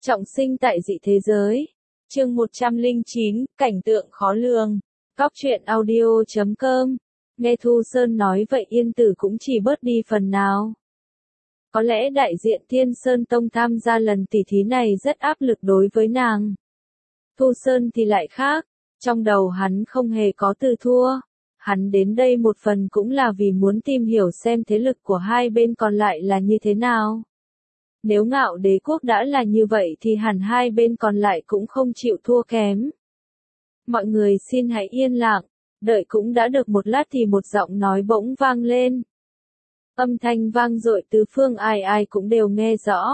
Trọng sinh tại dị thế giới. Chương 109, cảnh tượng khó lường. Cóc truyện audio.com. Nghe Thu Sơn nói vậy Yên Tử cũng chỉ bớt đi phần nào. Có lẽ đại diện Thiên Sơn Tông tham gia lần tỉ thí này rất áp lực đối với nàng. Thu Sơn thì lại khác, trong đầu hắn không hề có từ thua. Hắn đến đây một phần cũng là vì muốn tìm hiểu xem thế lực của hai bên còn lại là như thế nào. Nếu Ngạo Đế quốc đã là như vậy thì hẳn hai bên còn lại cũng không chịu thua kém. Mọi người xin hãy yên lặng, đợi cũng đã được một lát thì một giọng nói bỗng vang lên. Âm thanh vang dội tứ phương ai ai cũng đều nghe rõ.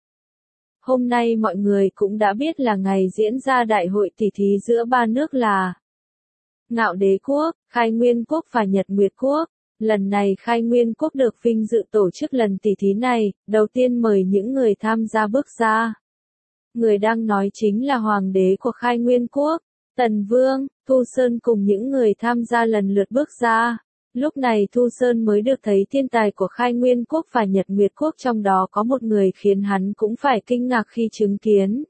Hôm nay mọi người cũng đã biết là ngày diễn ra đại hội tỉ thí giữa ba nước là Ngạo Đế quốc, Khai Nguyên quốc và Nhật Nguyệt quốc. Lần này Khai Nguyên quốc được vinh dự tổ chức lần tỉ thí này, đầu tiên mời những người tham gia bước ra. Người đang nói chính là Hoàng đế của Khai Nguyên quốc, Tần Vương. Thu Sơn cùng những người tham gia lần lượt bước ra. Lúc này Thu Sơn mới được thấy thiên tài của Khai Nguyên quốc và Nhật Nguyệt quốc, trong đó có một người khiến hắn cũng phải kinh ngạc khi chứng kiến.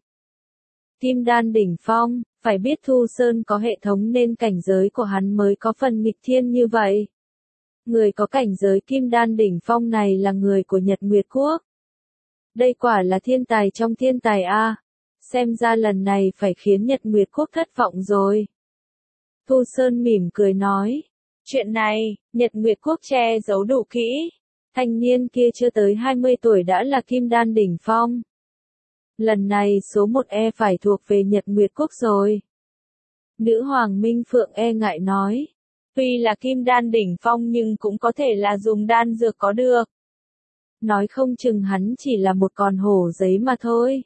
Kim đan đỉnh phong, phải biết Thu Sơn có hệ thống nên cảnh giới của hắn mới có phần nghịch thiên như vậy. Người có cảnh giới kim đan đỉnh phong này là người của Nhật Nguyệt quốc. Đây quả là thiên tài trong thiên tài a. Xem ra lần này phải khiến Nhật Nguyệt quốc thất vọng rồi. Thu Sơn mỉm cười nói. Chuyện này, Nhật Nguyệt quốc che giấu đủ kỹ. Thanh niên kia chưa tới 20 tuổi đã là kim đan đỉnh phong. Lần này số 1 phải thuộc về Nhật Nguyệt quốc rồi. Nữ hoàng Minh Phượng ngại nói. Tuy là kim đan đỉnh phong nhưng cũng có thể là dùng đan dược có được. Nói không chừng hắn chỉ là một con hổ giấy mà thôi.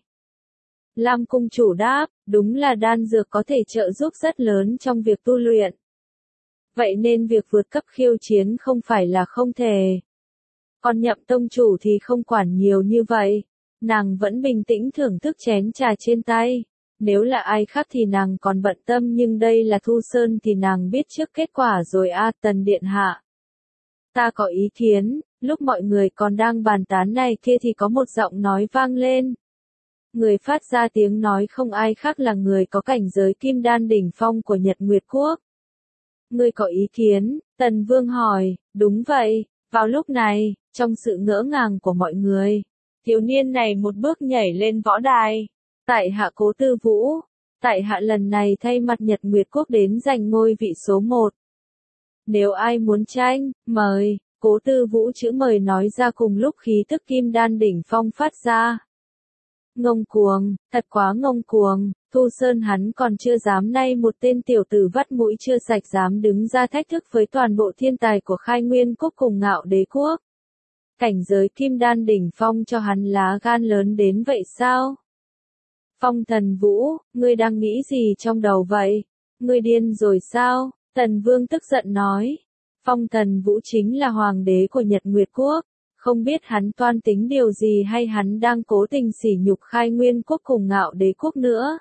Lam cung chủ đáp, đúng là đan dược có thể trợ giúp rất lớn trong việc tu luyện. Vậy nên việc vượt cấp khiêu chiến không phải là không thể. Còn Nhậm tông chủ thì không quản nhiều như vậy. Nàng vẫn bình tĩnh thưởng thức chén trà trên tay. Nếu là ai khác thì nàng còn bận tâm, nhưng đây là Thu Sơn thì nàng biết trước kết quả rồi a. Tần điện hạ. Ta có ý kiến. Lúc mọi người còn đang bàn tán này kia thì có một giọng nói vang lên. Người phát ra tiếng nói không ai khác là người có cảnh giới kim đan đỉnh phong của Nhật Nguyệt quốc. Ngươi có ý kiến? Tần Vương hỏi. Đúng vậy. Vào lúc này, trong sự ngỡ ngàng của mọi người, thiếu niên này một bước nhảy lên võ đài. Tại hạ Cố Tư Vũ. Tại hạ lần này thay mặt Nhật Nguyệt quốc đến giành ngôi vị số 1. Nếu ai muốn tranh, mời. Cố Tư Vũ chữ mời nói ra cùng lúc khí tức kim đan đỉnh phong phát ra. Ngông cuồng, thật quá ngông cuồng. Thu Sơn hắn còn chưa dám, nay một tên tiểu tử vắt mũi chưa sạch dám đứng ra thách thức với toàn bộ thiên tài của Khai Nguyên quốc cùng Ngạo Đế quốc. Cảnh giới kim đan đỉnh phong cho hắn lá gan lớn đến vậy sao? Phong Thần Vũ, ngươi đang nghĩ gì trong đầu vậy? Ngươi điên rồi sao? Tần Vương tức giận nói. Phong Thần Vũ chính là hoàng đế của Nhật Nguyệt quốc. Không biết hắn toan tính điều gì hay hắn đang cố tình sỉ nhục Khai Nguyên quốc cùng Ngạo Đế quốc nữa.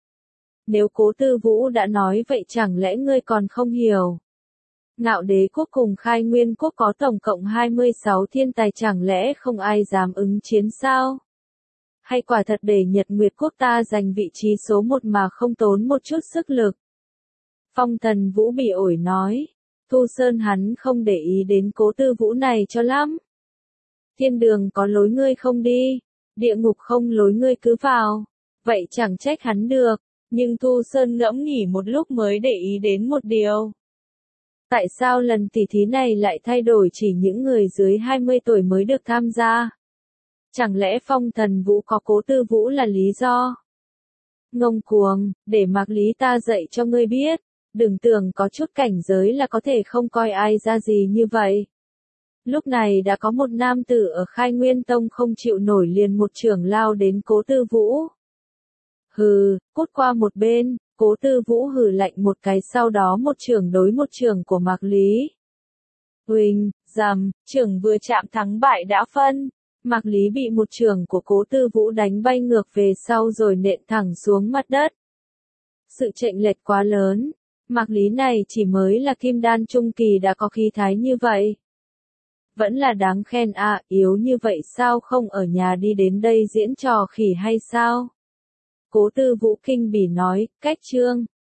Nếu Cố Tư Vũ đã nói vậy chẳng lẽ ngươi còn không hiểu? Ngạo Đế quốc cùng Khai Nguyên quốc có tổng cộng 26 thiên tài, chẳng lẽ không ai dám ứng chiến sao? Hay quả thật để Nhật Nguyệt quốc ta giành vị trí số 1 mà không tốn một chút sức lực? Phong Thần Vũ bị ổi nói. Thu Sơn hắn không để ý đến Cố Tư Vũ này cho lắm. Thiên đường có lối ngươi không đi, địa ngục không lối ngươi cứ vào. Vậy chẳng trách hắn được. Nhưng Thu Sơn ngẫm nghĩ một lúc mới để ý đến một điều. Tại sao lần tỉ thí này lại thay đổi chỉ những người dưới 20 tuổi mới được tham gia? Chẳng lẽ Phong Thần Vũ có Cố Tư Vũ là lý do? Ngông cuồng, để Mạc Lý ta dạy cho ngươi biết. Đừng tưởng có chút cảnh giới là có thể không coi ai ra gì như vậy. Lúc này đã có một nam tử ở Khai Nguyên Tông không chịu nổi liền một chưởng lao đến Cố Tư Vũ. Hừ, cút qua một bên. Cố Tư Vũ hừ lạnh một cái, sau đó một chưởng đối một chưởng của Mạc Lý. Huỳnh, rầm, chưởng vừa chạm thắng bại đã phân. Mạc Lý bị một chưởng của Cố Tư Vũ đánh bay ngược về sau rồi nện thẳng xuống mặt đất. Sự chênh lệch quá lớn. Mạc Lý này chỉ mới là kim đan trung kỳ đã có khí thái như vậy. Vẫn là đáng khen à, yếu như vậy sao không ở nhà đi đến đây diễn trò khỉ hay sao? Cố Tư Vũ kinh bỉ nói, cách chương.